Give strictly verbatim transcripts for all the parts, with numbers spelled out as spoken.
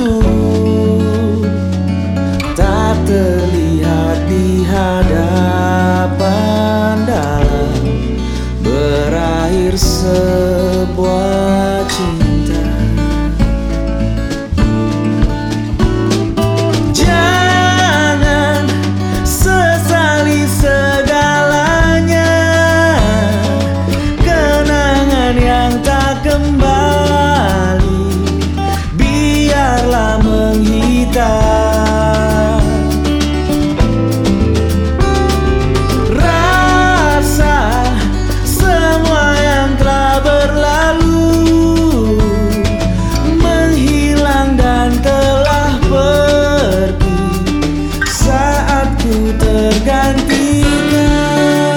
waktu tak terlihat di hadapan dalam berakhir sebuah cinta. Jangan sesali segalanya, kenangan yang tak kembali biarlah menghitam. Rasa semua yang telah berlalu menghilang dan telah pergi saat ku tergantikan.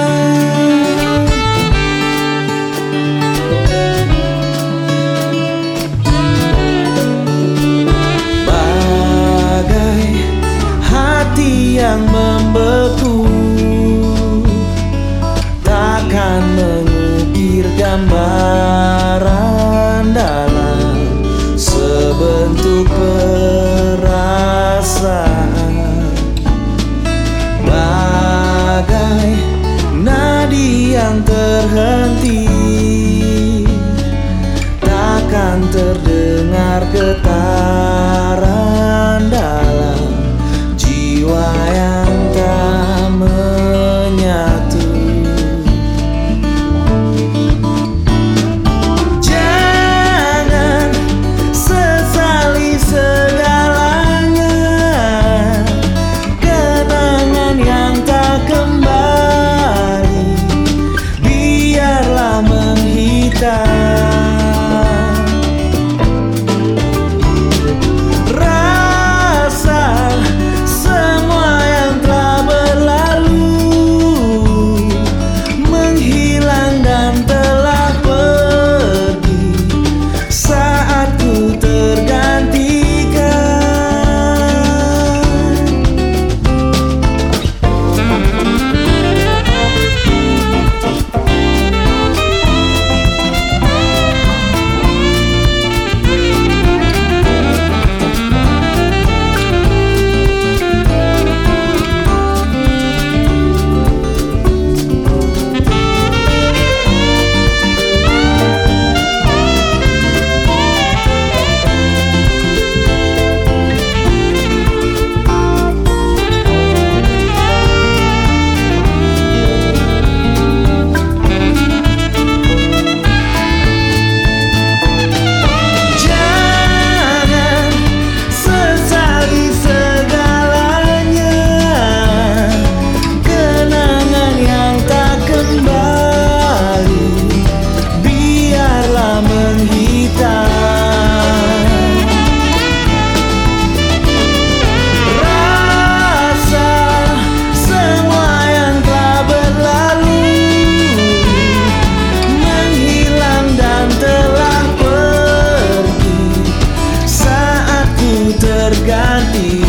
Yang membeku takkan mengukir gambaran dalam sebentuk perasaan. Bagai nadi yang terhenti, takkan terdengar getaran dalam jiwa yang tak menyatu. Jangan sesali segalanya, kenangan yang tak kembali biarlah menghitam. Terganti